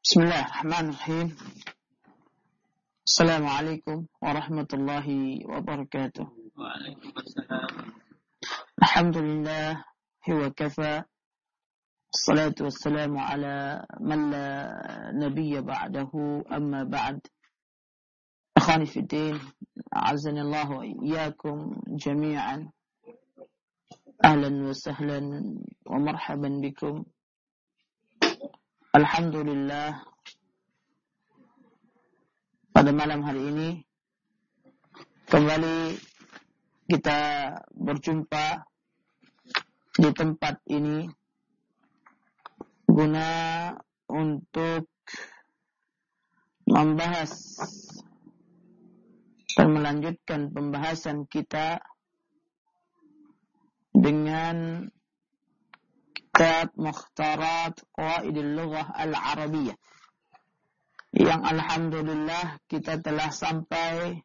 Bismillahirrahmanirrahim. Assalamualaikum warahmatullahi wabarakatuh. Waalaikumsalam. Alhamdulillah wa kafa. Assalatu wassalamu ala man la nabiyya ba'dahu, amma ba'd. Akhwani fi din, a'azzani Allah wa iyyakum jami'an. Ahlan wa sahlan wa marhaban bikum. Alhamdulillah, pada malam hari ini kembali kita berjumpa di tempat ini guna untuk membahas dan melanjutkan pembahasan kita dengan kitab Mukhtarat Qawaidil Lughah Al-Arabiyyah, yang alhamdulillah kita telah sampai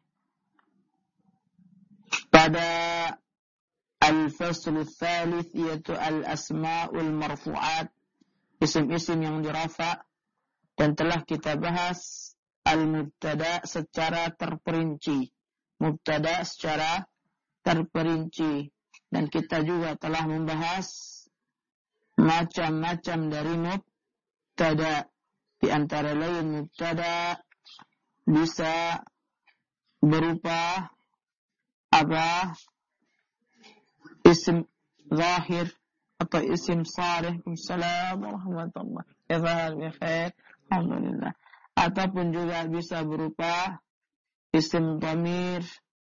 pada al-fasl ats-tsalits, yaitu al-asma'ul marfu'at, isim-isim yang dirafa, dan telah kita bahas al-mubtada secara terperinci. Mubtada secara terperinci, dan kita juga telah membahas macam-macam dari mubtada. Di antara lain mubtada bisa berupa apa? Isim zahir atau isim sarih. Assalamualaikum warahmatullahi wabarakatuh. Alhamdulillah. Ataupun juga bisa berupa isim dhamir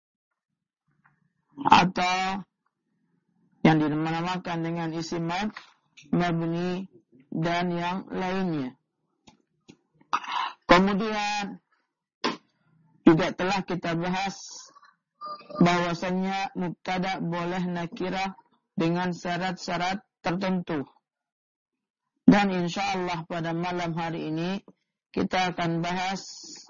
atau yang dinamakan dengan isim mabni dan yang lainnya. Kemudian juga telah kita bahas bahwasannya mubtada boleh nakirah dengan syarat-syarat tertentu. Dan insyaallah pada malam hari ini kita akan bahas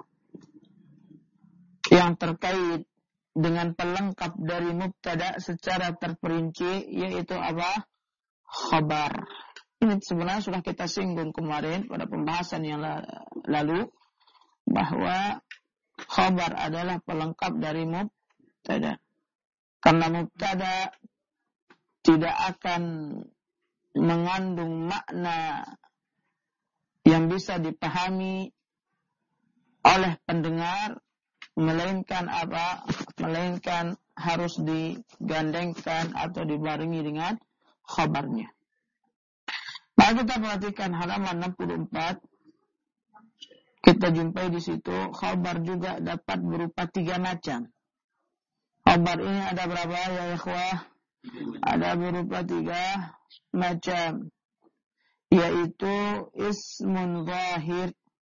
yang terkait dengan pelengkap dari mubtada secara terperinci, yaitu apa? Khabar. Ini sebenarnya sudah kita singgung kemarin pada pembahasan yang lalu, bahwa khabar adalah pelengkap dari mubtada. Karena mubtada tidak akan mengandung makna yang bisa dipahami oleh pendengar, melainkan apa? Melainkan harus digandengkan atau dibarengi dengan khabarnya. Mari kita perhatikan halaman 64. Kita jumpai di situ khabar juga dapat berupa 3 macam. Khabar ini ada berapa ya ikhwah? Ada berupa 3 macam, yaitu ismun zahir,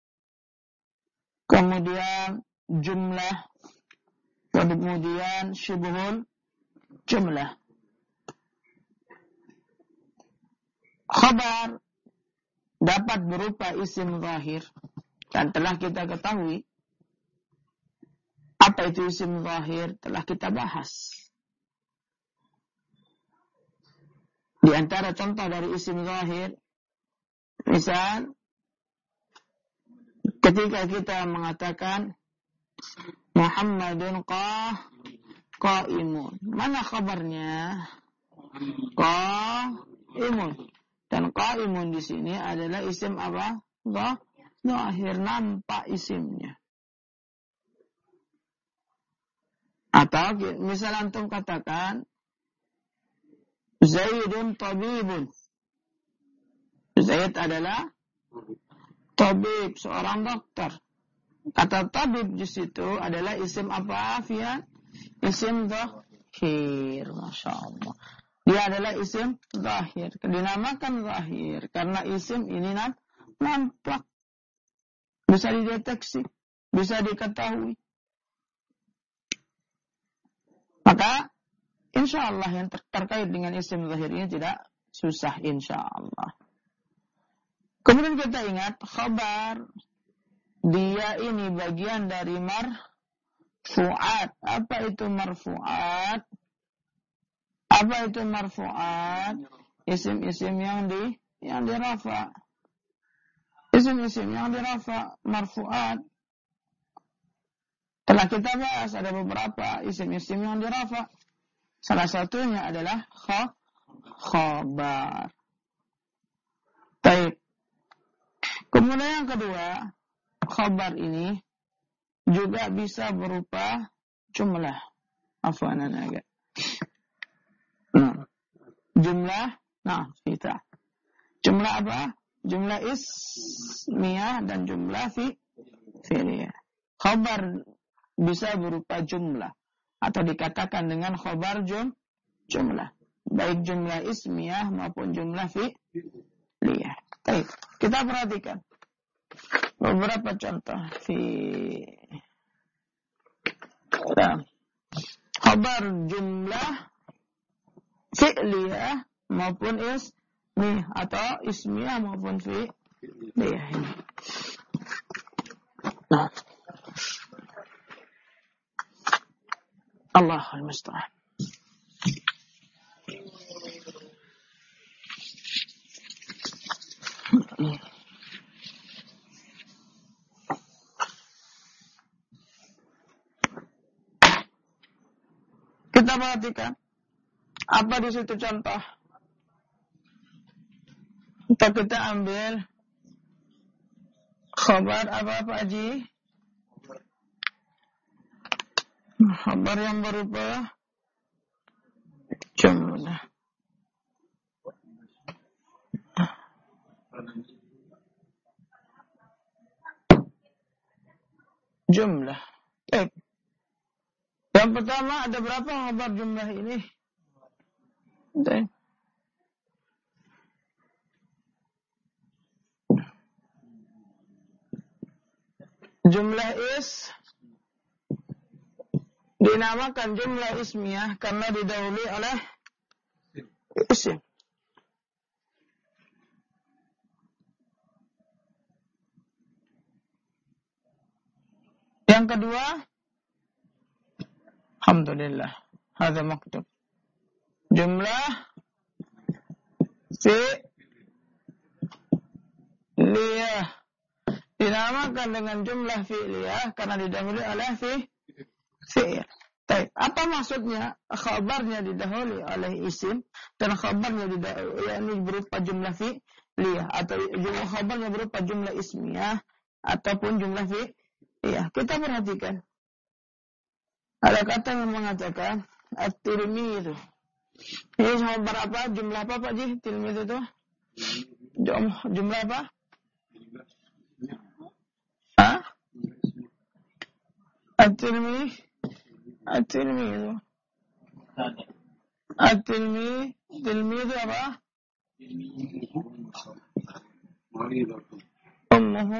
kemudian jumlah, kemudian syubhul jumlah. Khabar dapat berupa isim zahir, dan telah kita ketahui apa itu isim zahir, telah kita bahas. Di antara contoh dari isim zahir, misal ketika kita mengatakan Muhammadun qaimun, mana khabarnya? Qaimun. Dan qaimun di sini adalah isim apa? Zahir, nampak isimnya. Atau misal antum katakan Zaidun tabibun. Zaid adalah tabib, seorang dokter. Kata tabib di situ adalah isim apa, Afian? Isim zahir. Masya Allah. Dia adalah isim zahir. Dinamakan zahir karena isim ini nampak, bisa dideteksi, bisa diketahui. Maka insyaallah yang terkait dengan isim zahir ini tidak susah insyaallah. Kemudian kita ingat khabar, dia ini bagian dari marfu'at. Apa itu marfu'at? Apa itu marfu'at? Isim-isim yang dirafa. Isim-isim yang dirafa, marfu'at. Telah kita bahas ada beberapa isim-isim yang dirafa. Salah satunya adalah khabar. Baik. Kemudian yang kedua, khabar ini juga bisa berupa jumlah. Afwanan agak. Jumlah, kita. Jumlah apa? Jumlah ismiyah dan jumlah fi'liyah. Khabar bisa berupa jumlah atau dikatakan dengan khabar jumlah. Baik jumlah ismiyah maupun jumlah fi'liyah. Baik, kita perhatikan beberapa contoh khabar jumlah fi'liyah maupun ismiyah atau ismiyah maupun fi'liyah. Nah, Allahul musta'an. Kita perhatikan apa di situ contoh. Kita ambil khabar apa Pak Haji? Khabar yang berupa jumlah. Jumlah. Yang pertama ada berapa khabar jumlah ini? Jumlah dinamakan jumlah ismiyah karena didahului oleh isim. Yang kedua, alhamdulillah, hadza maktub. Jumlah fi'liyah dinamakan dengan jumlah fi'liyah karena didahului oleh fi'il. Baik, apa maksudnya? Khabarnya didahului oleh isim dan khabarnya yakni berupa jumlah fi'liyah atau jumlah khabarnya berupa jumlah ismiyah ataupun jumlah fi'liyah. Kita perhatikan. Ada kata yang mengatakan at-tilmidhu. Ini khabar apa? Jumlah apa Pak Ji? Tilmidhu itu? Jumlah apa? At-tilmidhu apa? Ummuhu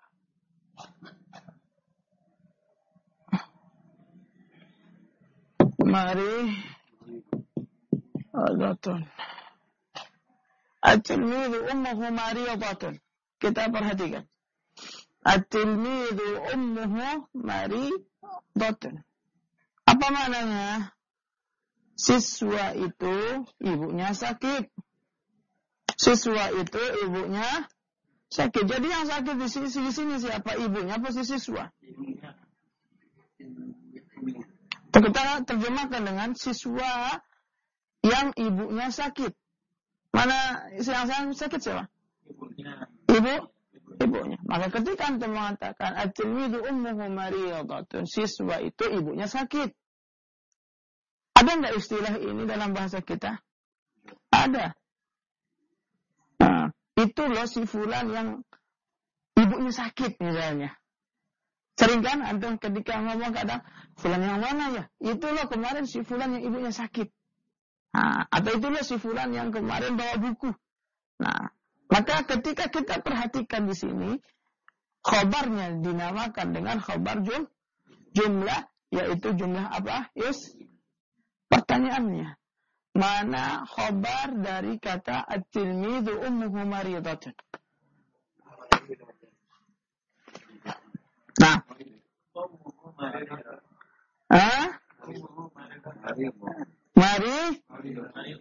maridatun. At-tilmidhu ummuhu maridatun. Kita perhatikan. At-tilmidhu ummuhu maridatun. Apa maknanya? Siswa itu ibunya sakit. Siswa itu ibunya sakit. Jadi yang sakit di sini siapa? Ibunya apa si siswa? Kita terjemahkan dengan siswa yang ibunya sakit. Mana yang sakit siapa? Ibunya. Maka ketika antum mengatakan at-tilmidhu ummuhu maridatun, siswa itu ibunya sakit. Ada enggak istilah ini dalam bahasa kita? Ada. Nah, itu loh si fulan yang ibunya sakit misalnya. Sering kan antum ketika ngomong kadang fulan yang mana ya? Itu loh kemarin si fulan yang ibunya sakit. Nah, atau itu loh si fulan yang kemarin bawa buku. Nah, maka ketika kita perhatikan di sini, khabarnya dinamakan dengan khabar jumlah, yaitu jumlah apa? Pertanyaannya, mana khabar dari kata at-tilmidhu ummuhu maridatun? Nah, mari.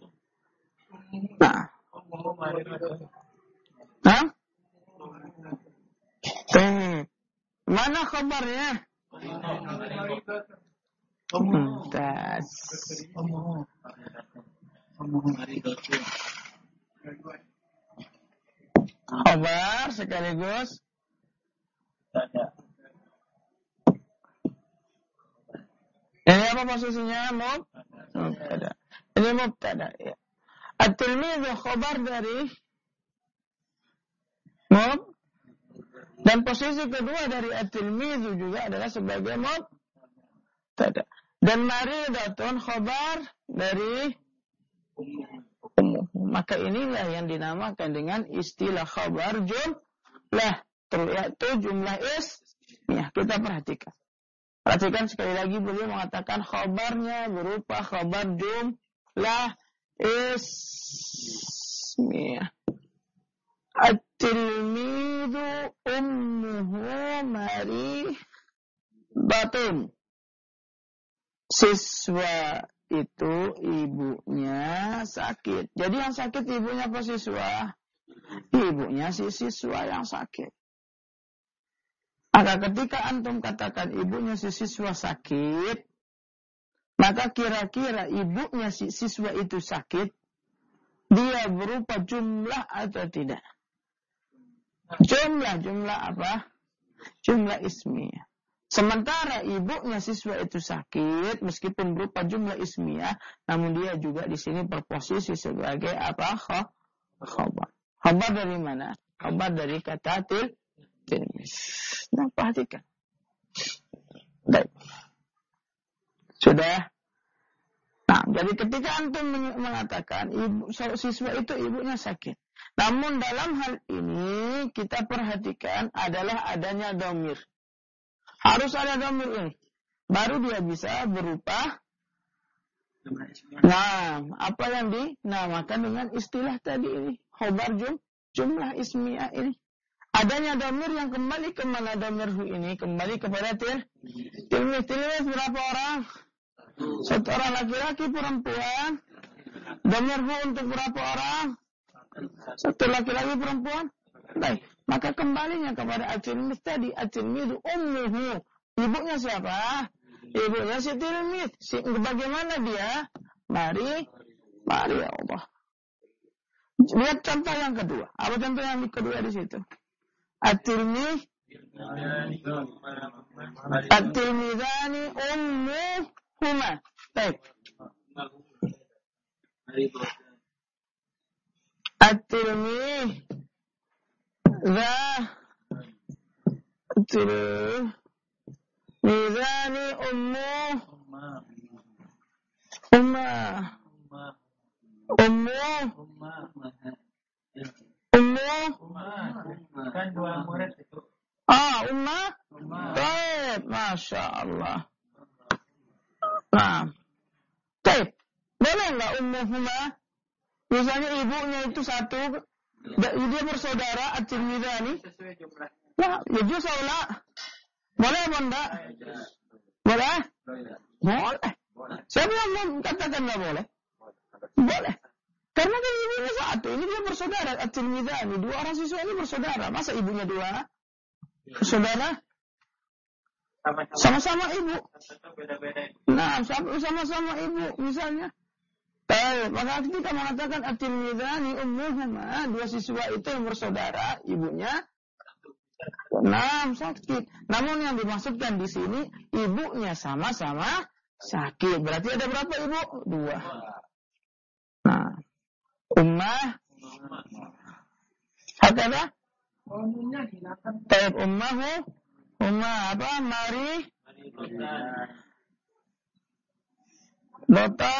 Nah, Mana khabarnya? Tas. Khabar sekaligus ini apa posisinya? Mubtada. Ini mubtada ya. At-tilmidhu khabar dari dan posisi kedua dari at-tilmidhu juga adalah sebagai mubtada. Dan maridatun khabar dari umum. Maka inilah yang dinamakan dengan istilah khabar jumlah, yaitu jumlah ismiyah. Kita perhatikan. Perhatikan sekali lagi, beliau mengatakan khabarnya berupa khabar jumlah ismiyah. At-tilmidhu ummuhu maridatun. Siswa itu ibunya sakit. Jadi yang sakit ibunya apa siswa? Ibunya si siswa yang sakit. Maka ketika antum katakan ibunya si siswa sakit, maka kira-kira ibunya si siswa itu sakit, dia berupa jumlah atau tidak? Jumlah apa? Jumlah ismiyah. Sementara ibunya siswa itu sakit, meskipun berupa jumlah ismiyah, namun dia juga di sini berposisi sebagai apa? Khabar. Khabar dari mana? Khabar dari kata tilmidh. Nah, perhatikan. Baik. Sudah. Nah, jadi ketika antum mengatakan siswa itu ibunya sakit. Namun dalam hal ini kita perhatikan adalah adanya dhamir. Harus ada dhamir ini. Baru dia bisa berupa. Nah, apa yang dinamakan dengan istilah tadi ini? Khabar jumlah ismiyah ini. Adanya dhamir yang kembali ke mana dhamirhu ini? Kembali kepada tilmidh. Tilmidh berapa orang? Satu orang, laki-laki, perempuan. Dhamirhu untuk berapa orang? Satu laki-laki, perempuan. Baik, maka kembalinya kepada at-tilmidh tadi. At-tilmidhu ummuhu. Ibunya siapa? Ibunya si tilmidh. Bagaimana dia? Mari ya Allah. Lihat contoh yang kedua. Apa contoh yang kedua di situ? At-tilmidhani ummuhuma. Baik. At-tilmidhani Kan dua murid itu. Ummah. Baik, Masya Allah. Nah, baik. Boleh nggak ummuhuma? Misalnya ibunya itu satu, dia bersaudara at-tilmidhani. Nah, ya saula. Boleh apa enggak? Boleh? Boleh. Siapa yang mau katakan nggak boleh? Boleh. Karena kan ibunya satu, ini dia bersaudara at-tilmidhani. Dua orang siswa ini bersaudara. Masa ibunya dua? Saudara? Sama-sama ibu. Nah, sama-sama ibu misalnya. Maka ketika mengatakan at-tilmidhani ummuhuma, dua siswa itu yang bersaudara, ibunya sakit. Namun yang dimaksudkan di sini ibunya sama-sama sakit. Berarti ada berapa ibu? Dua. Nah, ummah. Hakala? Taib ummahu. Ummah apa? Mari. Dota.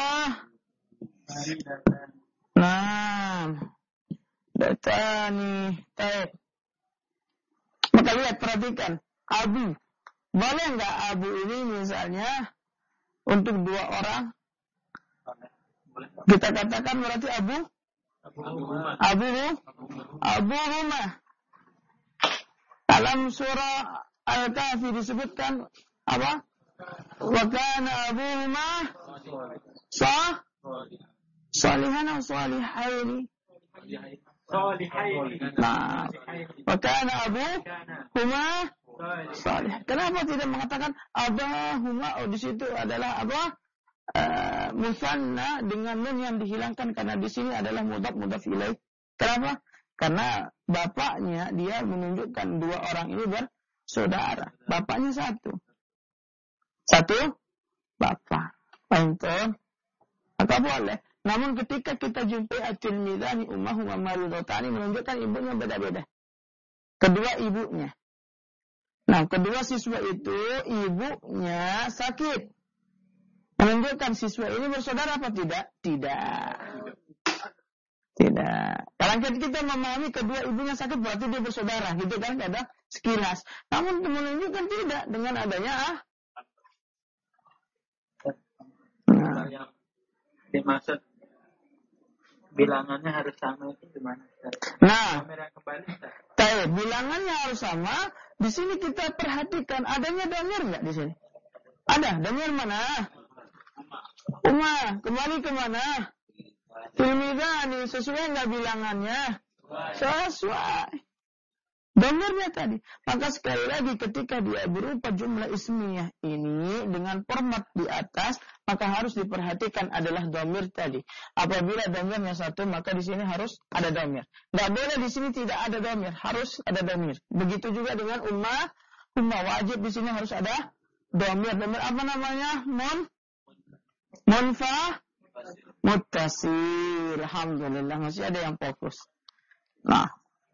Datani. Taib. Maka lihat, perhatikan. Abu. Boleh nggak abu ini misalnya untuk dua orang? Kita katakan berarti abu rumah. Dalam surah Al-Kahfi disebutkan apa? Wa kana abuhuma salihan atau salihaini. Nah, wa kana huma salih. Kenapa tidak mengatakan abahuma? Oh, di situ adalah apa? Musanna dengan nun yang dihilangkan karena di sini adalah mudhaf ilaih. Kenapa? Karena bapaknya dia menunjukkan dua orang ini bersaudara. Bapaknya satu bapak. Paham? Maka boleh. Namun ketika kita jumpai at-Tirmidzi ummahuma maridatani menunjukkan ibunya beda-beda. Kedua ibunya. Nah, kedua siswa itu ibunya sakit. Menunjukkan siswa ini bersaudara apa tidak? Tidak. Kalau kita memahami kedua ibunya sakit berarti dia bersaudara, gitu kan? Ada sekilas. Namun menunjukkan tidak dengan adanya yang dimaksud bilangannya harus sama itu gimana? Nah, bilangannya harus sama. Di sini kita perhatikan adanya dhamir nggak di sini? Ada dhamir mana? Umma, kembali ke mana? Tirmidzi, sesuai nggak bilangannya? Sesuai. Dhamirnya tadi. Maka sekali lagi ketika dia berupa jumlah ismiyah ini dengan format di atas, maka harus diperhatikan adalah dhamir tadi. Apabila dhamirnya satu, maka di sini harus ada dhamir. Nggak boleh di sini tidak ada dhamir, harus ada dhamir. Begitu juga dengan umma wajib di sini harus ada dhamir. Dhamir apa namanya? Muttasil. Alhamdulillah masih ada yang fokus. Nah,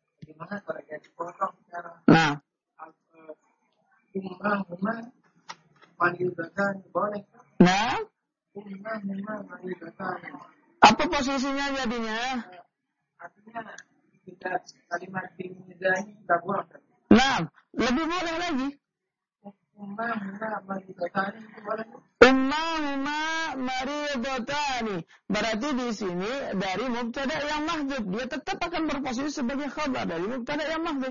apa posisinya jadinya? Artinya tidak kalimat ini gabung. Nah, lebih boleh lagi. Ummahuma maridatani. Berarti di sini dari mubtada yang mahdhuf, dia tetap akan berposisi sebagai khabar dari mubtada yang mahdhuf.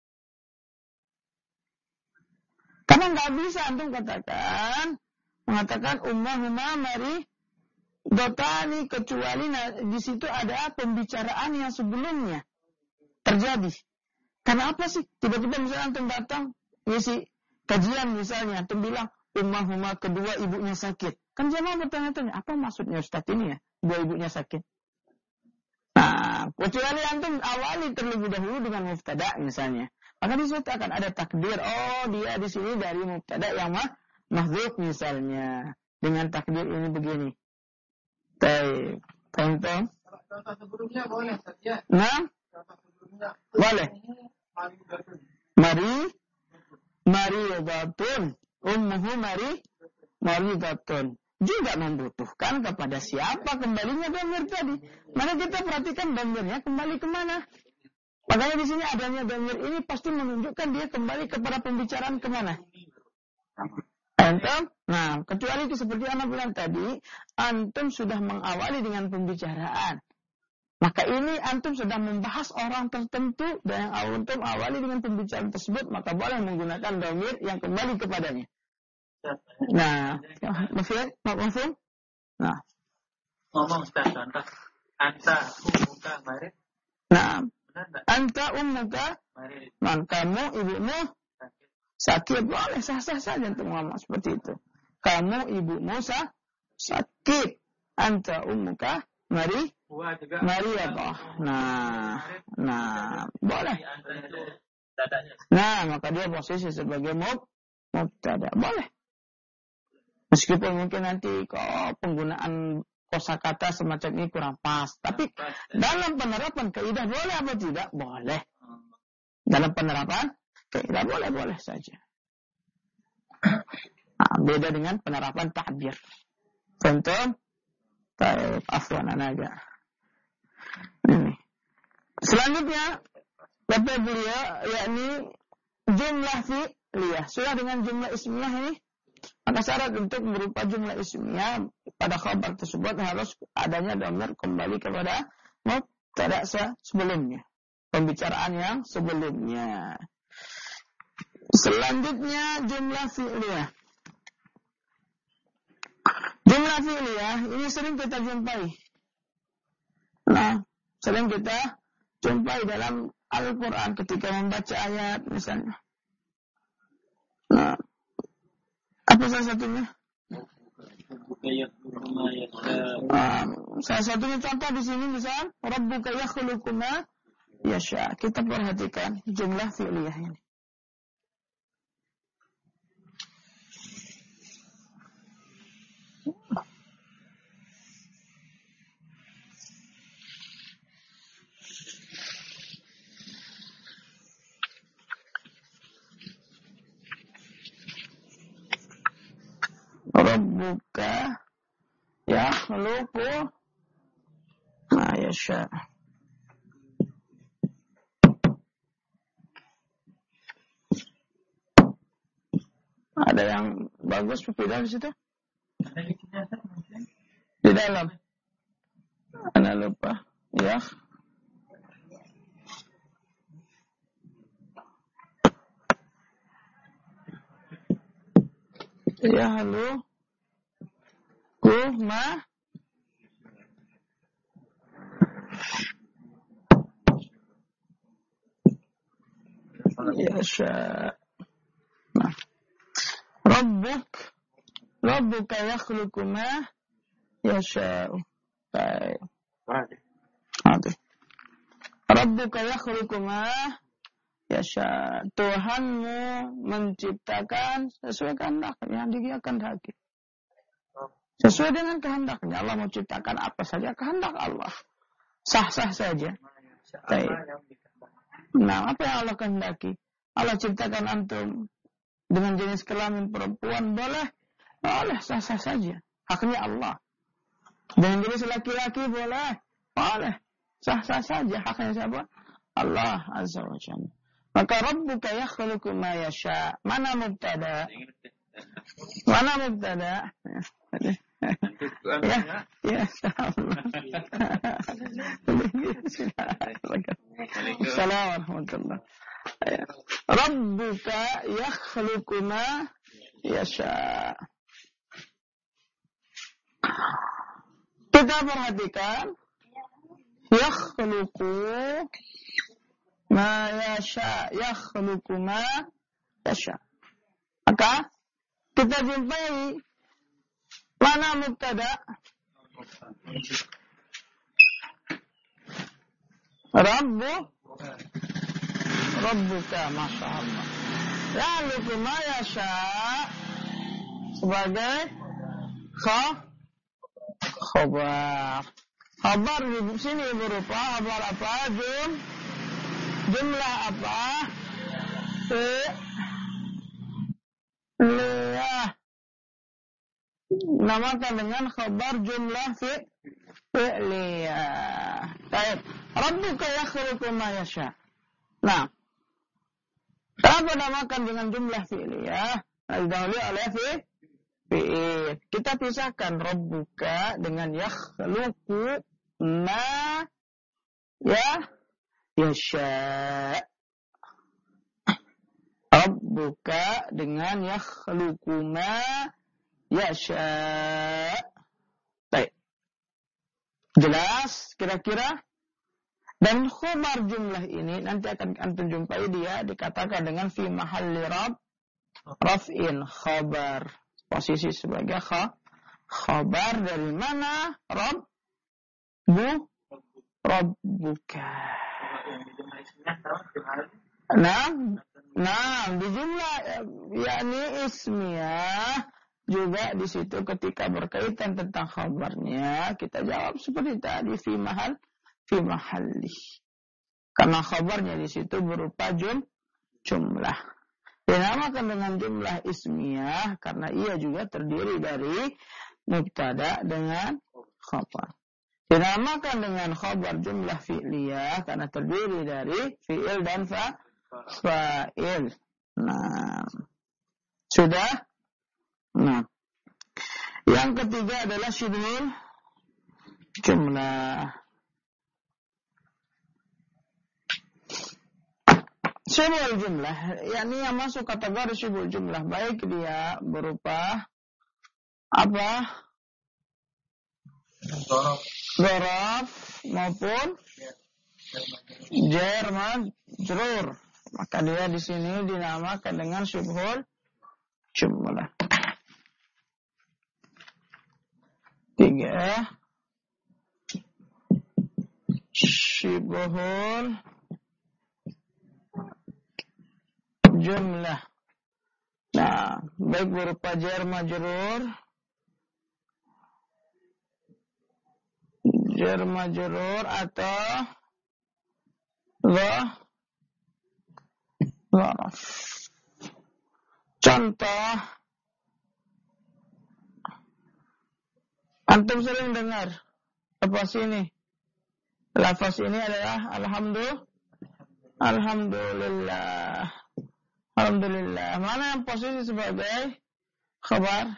Karena nggak bisa antum mengatakan ummahuma maridatani kecuali di situ ada pembicaraan yang sebelumnya terjadi. Karena apa sih? Tiba-tiba misalnya antum datang ngisi kajian misalnya, antum bilang ummahuma kedua ibunya sakit. Kan jemaah bertanya-tanya, apa maksudnya Ustaz ini ya? Dua ibunya sakit. Nah, kecuali antum awali terlebih dahulu dengan mubtada misalnya. Maka di situ akan ada takdir. Oh, dia di sini dari mubtada yang mahdhuf misalnya. Dengan takdir ini begini. Baik. Tonton. Contoh sebelumnya boleh saja. Nah? Contoh sebelumnya. Boleh. Maridatun. Ummuhu maridatun. Juga membutuhkan kepada siapa kembalinya dhamir tadi. Maka kita perhatikan dhamirnya kembali kemana. Makanya di sini adanya dhamir ini pasti menunjukkan dia kembali kepada pembicaraan kemana. Antum? Nah, kecuali itu seperti anak bilang tadi, antum sudah mengawali dengan pembicaraan. Maka ini antum sedang membahas orang tertentu dan yang antum awali dengan pembicaraan tersebut, maka boleh menggunakan dhamir yang kembali kepadanya. Nah, maksud? Nah. Ngomong Ustaz, contoh. Anta ummuka marid. Nah, anta ummuka marid. Kamu ibumu sakit. Boleh sah-sah saja untuk ngomong seperti itu. Kamu ibumu sakit. Anta ummuka marid. Mariyadah. Nah, boleh. Nah, maka dia posisi sebagai mubtada. Boleh. Meskipun mungkin nanti penggunaan kosakata semacam ini kurang pas. Tapi dalam penerapan kaidah boleh apa tidak? Boleh. Dalam penerapan kaidah boleh saja. Nah, beda dengan penerapan ta'bir. Contoh, afwan anaga. Ini. Selanjutnya kata beliau yakni jumlah fi'liyah. Sudah dengan jumlah ismiyah ini, maka syarat untuk berupa jumlah ismiyah pada khabar tersebut harus adanya dhamir kembali kepada mubtada sebelumnya. Pembicaraan yang sebelumnya. Selanjutnya jumlah fi'liyah. Jumlah fi'liyah ini sering kita jumpai. Nah, sering kita jumpai dalam Al-Quran ketika membaca ayat misalnya. Nah, apa salah satunya? Salah satunya contoh di sini misal Rabbuka yakhluqu ma yasha. Kita perhatikan jumlah fi'liyah ini. Rabbuka yakhluqu ma yasha. Ada yang bagus berbeda di situ? Di dalam. Ana lupa. Ya. Ya, halo. Ma. Yasha. Nah. Rabbuka yakhluqu ma yasha'u. Baik. Oke. Rabbuka yakhluqu ma yasha. Tuhanmu menciptakan sesuai kehendaknya yang dia kehendaki. Sesuai dengan kehendaknya. Allah menciptakan apa saja kehendak Allah. Sah-sah saja. Baik. Nah, apa yang Allah kehendaki? Allah ciptakan antum dengan jenis kelamin perempuan boleh sah-sah saja. Haknya Allah. Dengan jenis laki-laki boleh sah-sah saja. Haknya siapa? Allah Azza wa Jalla. Maka Rabbuka yakhluqu ma yasha. Mana mubtada? Ya, Assalamualaikum warahmatullahi. Rabbuka yakhluqu ma yasha. Kita perhatikan yakhluqu ma yasha, yakhluqu ma yasha. Maka kita jumpai mana mubtada? Rabbuka, Masya Allah. Yakhluqu ma yasha sebagai khabar. Khabar di sini berupa khabar apa? Jumlah apa? Fi'liyah. Namakan dengan khabar jumlah fi'liyah. Baik. Rabbuka yakhluqu ma yasha. Nah, kenapa namakan dengan jumlah fi'liyah? Didahului oleh fi'il. Kita pisahkan Rabbuka dengan yakhluqu ma yasha. Rabbuka dengan yakhluqu ma yasha. Baik. Jelas kira-kira? Dan khabar jumlah ini nanti akan antum jumpai dia dikatakan dengan fi mahalli raf'in khabar. Posisi sebagai khabar dari mana? Rabbuka. Nah, di jumlah yakni ismiyah juga di situ ketika berkaitan tentang khabarnya kita jawab seperti tadi fi mahalli. Karena khabarnya di situ berupa jumlah. Dinamakan dengan jumlah ismiyah karena ia juga terdiri dari mubtada dengan khabar. Dinamakan dengan khabar jumlah fi'liyah karena terdiri dari fi'il dan fa'il. Nah, sudah? Nah, yang ketiga adalah syibhul jumlah. Syibhul jumlah, yakni yang masuk kategori syibhul jumlah, baik dia berupa apa? Dzaraf maupun jar majrur. Maka dia di sini dinamakan dengan syibhul jumlah. 3. Syibhul jumlah. Nah, baik berupa jar majrur atau zaraf. Contoh, antum sering dengar lafaz ini. Lafaz ini adalah alhamdulillah. Alhamdulillah. Mana yang posisi sebagai khabar?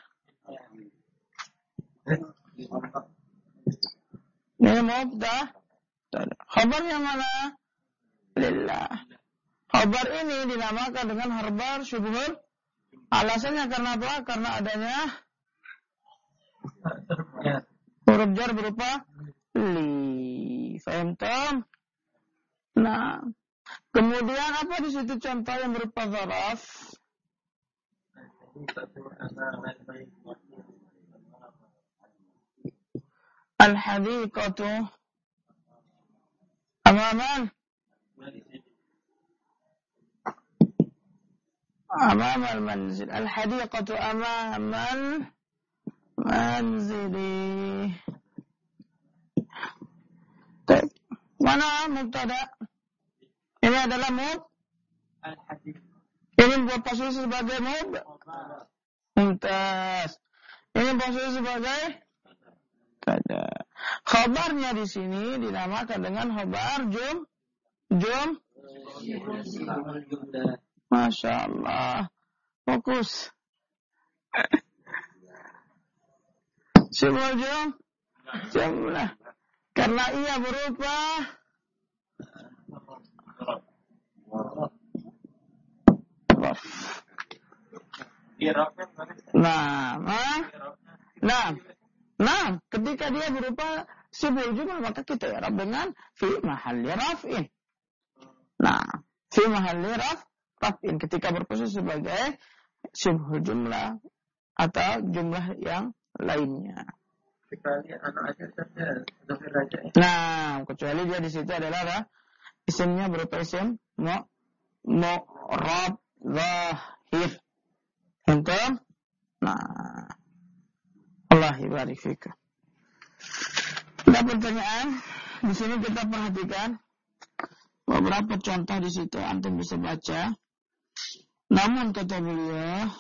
Ini mubtada. Khabar yang mana? Lillah. Khabar ini dinamakan dengan khabar syubhul. Alasannya karena apa? Karena adanya huruf jar berupa li. Faham tom? Nah, kemudian apa di situ contoh yang berupa zaraf? Al-hadiqatu amaman al-manzil. Al-hadiqatu amaman manzili. Mana mubtada? Ini adalah ini buat posisi sebagai mumtaz. Ini posisi sebagai kada. Khabarnya di sini dinamakan dengan khabar Masya Allah. Fokus. Syibhul jumlah. Karena ia berupa Nah, ketika dia berupa syibhul jumlah maka kita i'rab dengan fi mahalli raf'in. Nah, fi mahalli raf'in ketika berposisi sebagai syibhul jumlah atau jumlah yang lainnya. Kecuali anak aja saja, zahir aja. Nah, kecuali dia di situ adalah apa? Isimnya berupa isim mu'rab zahir. Entah? Nah, Allah ibarik fika. Ada pertanyaan? Di sini kita perhatikan beberapa contoh di situ antum bisa baca. Namun kata beliau,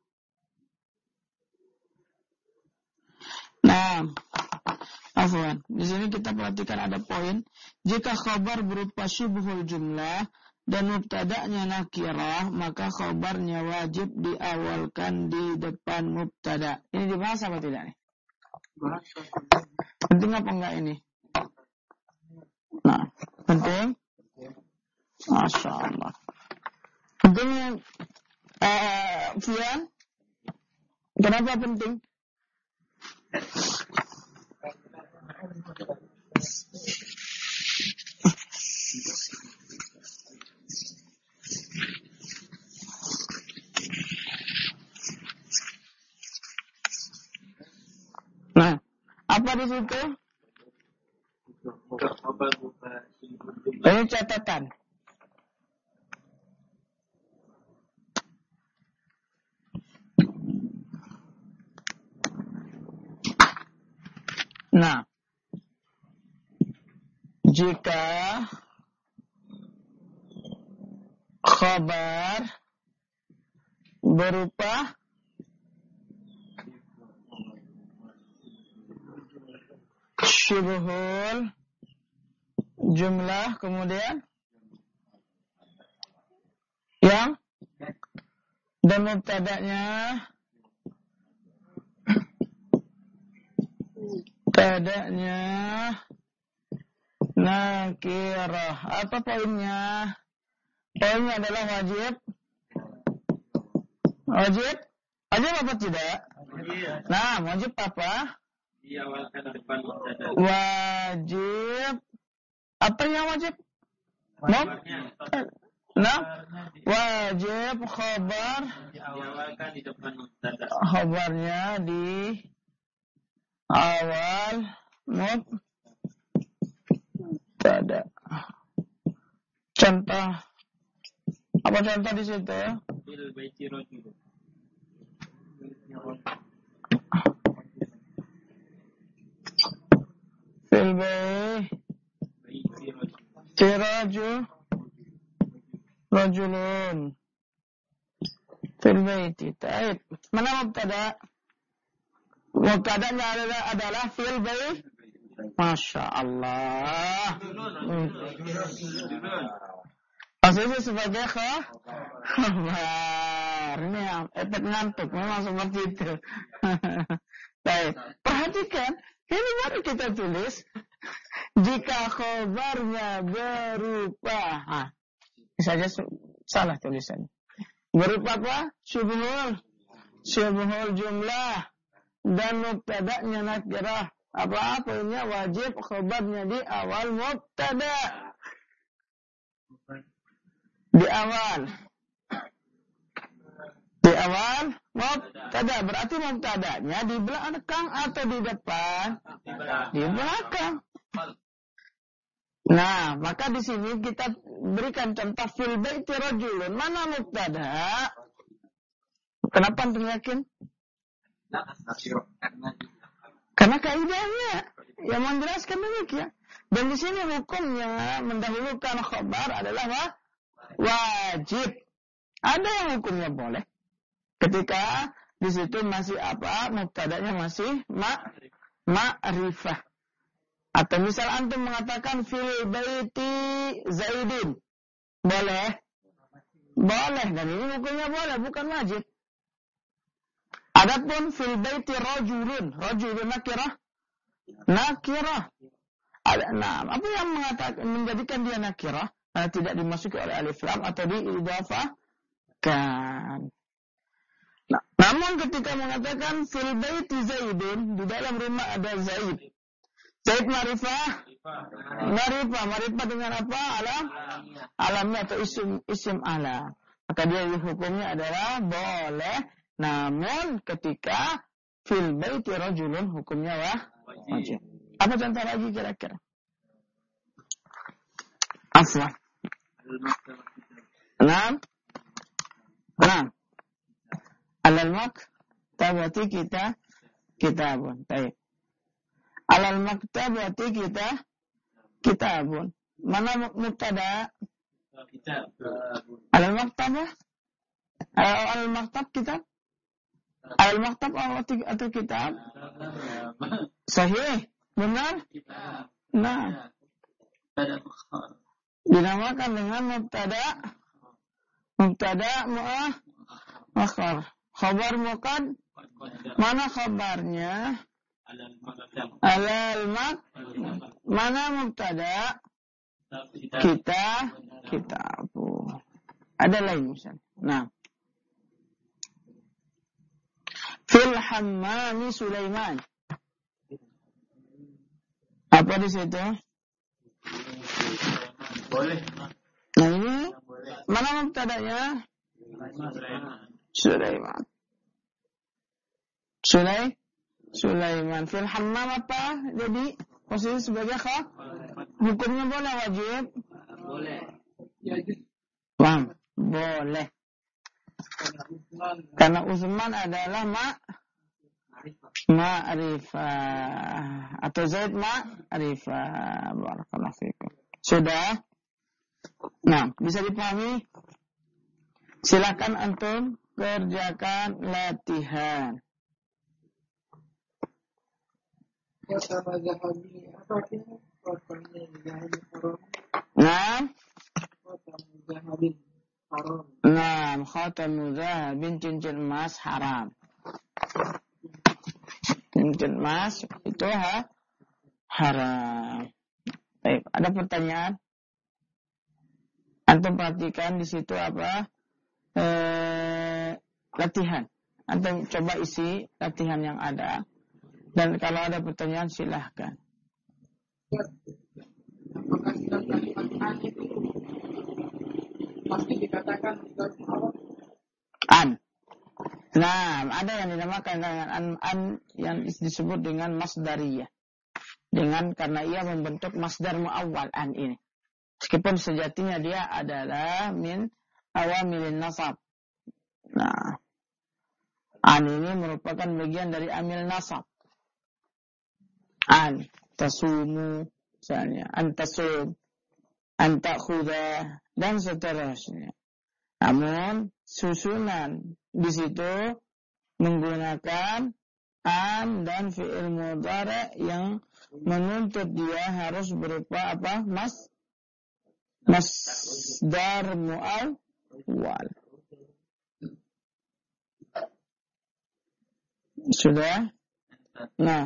afwan. Di sini kita perhatikan ada poin. Jika khabar berupa syubhul jumlah dan mubtada'nya nakirah, maka khabarnya wajib diawalkan di depan mubtada. Ini dibahas apa tidak nih? Penting apa enggak ini? Nah, penting? Masya Allah. Pentingnya, Fian? Kenapa penting? Nah, apa di situ? Ini catatan. Nah, jika khabar berupa syubhul jumlah, kemudian yang dan mubtada'nya nakirah. Apa poinnya? Poinnya adalah wajib apa tidak? Nah, wajib apa? Diawalkan depan mubtada. Wajib. Apa yang wajib? Nah, wajib khabar diawalkan di depan mubtada. Khabarnya di awal mubtada. Contoh. Apa contoh di situ? Fil baiti rajulun. Fil baiti rajulun. Fil baiti. Taib. Mana mubtada? Mubtadanya adalah fil baiti. Masya Allah. Maksudnya sebagai khabar. Ini yang efek ngantuk. Memang seperti itu. Baik. Perhatikan. Ini baru kita tulis. Jika khabarnya berupa. Saja salah tulisannya. Berupa apa? Syubhul jumlah. Dan mubtada'nya nakirah. Apa-apanya wajib khabarnya di awal mubtada. Di awal mubtada. Berarti mubtadanya di belakang atau di depan? Di belakang. Nah, maka di sini kita berikan contoh fil baiti rajulun. Mana mubtada? Kenapa antum yakin? Karena kaidahnya yang menjelaskan demikian. Dan di sini hukumnya mendahulukan khabar adalah wajib. Ada yang hukumnya boleh. Ketika di situ masih apa? Mubtadanya masih ma'rifah. Atau misal antum mengatakan fil baiti Zaidin. Boleh? Boleh. Dan ini hukumnya boleh, bukan wajib. Adapun fil baiti rajulun. Rajulun nakirah. Nah, apa yang menjadikan dia nakirah? Tidak dimasuki oleh alif lam atau diidhafahkan. Nah, namun ketika mengatakan fil baiti Zaidun, di dalam rumah ada Zaid. Zaid ma'rifah dengan apa? Alamnya atau isim alam. Maka dia hukumnya adalah boleh. Namun ketika fil baiti rajulun hukumnya wajib. Apa contoh lagi kira-kira? Afwan. 6. Alal maktabati kitabun. Baik. Alal maktabati kitabun. Mana mubtada? Alal maktabah? Alal maktab kitab? Alal maktab atau kitab? Sahih. Benar? Nah. Dinamakan dengan mubtada muakhar. Khabar muqaddam. Mana khabarnya? Mana mubtada? Kitabu. Ada lain misalnya. Nah. Fil hammami Sulaiman. Apa di situ? Boleh. Nah ini mana mubtadanya? Sulaiman. Sulaiman. Fil hammam apa? Jadi posisi sebagai hukumnya boleh wajib? Boleh. Paham? Boleh. Karena Utsman adalah ma'rifah atau Zaid ma'rifah. Barakallahu fikum. Sudah? Nah, bisa dipahami? Silakan antum kerjakan latihan. Nah, khatamu zahabin cincin emas haram. Cincin emas itu haram. Baik, ada pertanyaan? Antum perhatikan di situ apa? Latihan. Antum coba isi latihan yang ada. Dan kalau ada pertanyaan silahkan. Apakah kalimat itu pasti dikatakan An. Nah, ada yang dinamakan dengan an yang disebut dengan masdariyah. Karena ia membentuk masdar muawwal an ini. Meskipun sejatinya dia adalah min awamilin nasab. Nah, an ini merupakan bagian dari amil nasab. An, tasumu, misalnya, an tasum, an ta'khudha, dan seterusnya. Namun, susunan di situ menggunakan an dan fi'il mudhari yang menuntut dia harus berupa apa? Masdar muawwal. Sudah? Nah,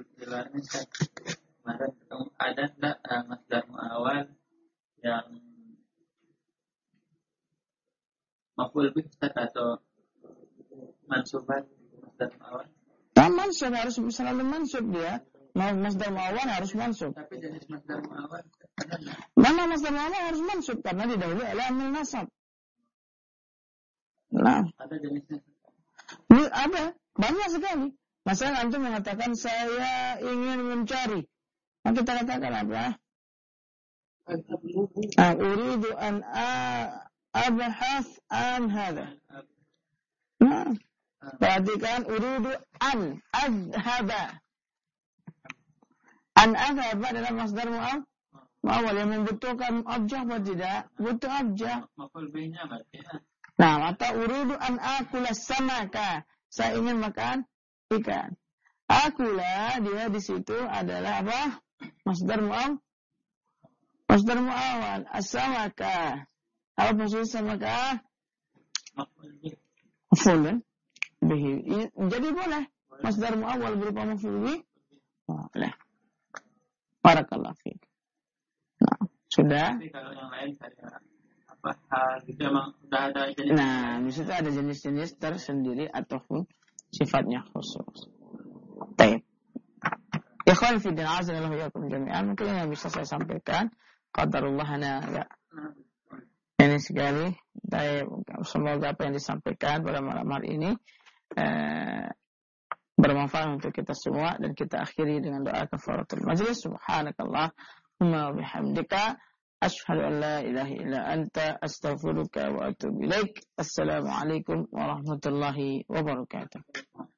ada enggak masdar muawwal yang maf'ul bih atau mansubat masdar muawwal? nah mansub harus selalu mansub dia. Masdar muawwal harus mansub. Tapi jenis masdar muawwal Mana masdar muawwal harus mansub karena didahului oleh amil nasab. Nah, ada jenisnya. ini ada banyak sekali. Masalah antum mengatakan saya ingin mencari. Nah, kita katakan apa? Uridu an abhath an hadha. Nah, perhatikan uridu an adhaba. An adhaba adalah masdar muawwal yang membutuhkan objek atau tidak? Butuh objek. Maf'ul bihnya berarti. Nah, atau uridu an akula samaka. Saya ingin makan ikan. Akula dia di situ adalah apa? Masdar muawwal. As-samaka. Apa maksud samaka? Maf'ul bihi. Jadi boleh. Masdar muawwal berupa maf'ul bihi. Boleh. Barakallahu fiik. Nah, sudah. Tapi kalau yang lain kayak apa hal gitu emang udah ada jenis. Nah, di situ ada jenis-jenis tersendiri ataupun sifatnya khusus. Baik. Ikhwan fi din azza wa yakum jami'an, mungkin yang bisa saya sampaikan qadarullah ya. Ini sekali. Baik, semoga apa yang disampaikan pada malam hari ini bermanfaat untuk kita semua dan kita akhiri dengan doa kafaratul majlis. Subhanakallahumma wa bihamdika asyhadu an la ilaha illa anta astaghfiruka wa atubu ilaik. Assalamualaikum warahmatullahi wabarakatuh.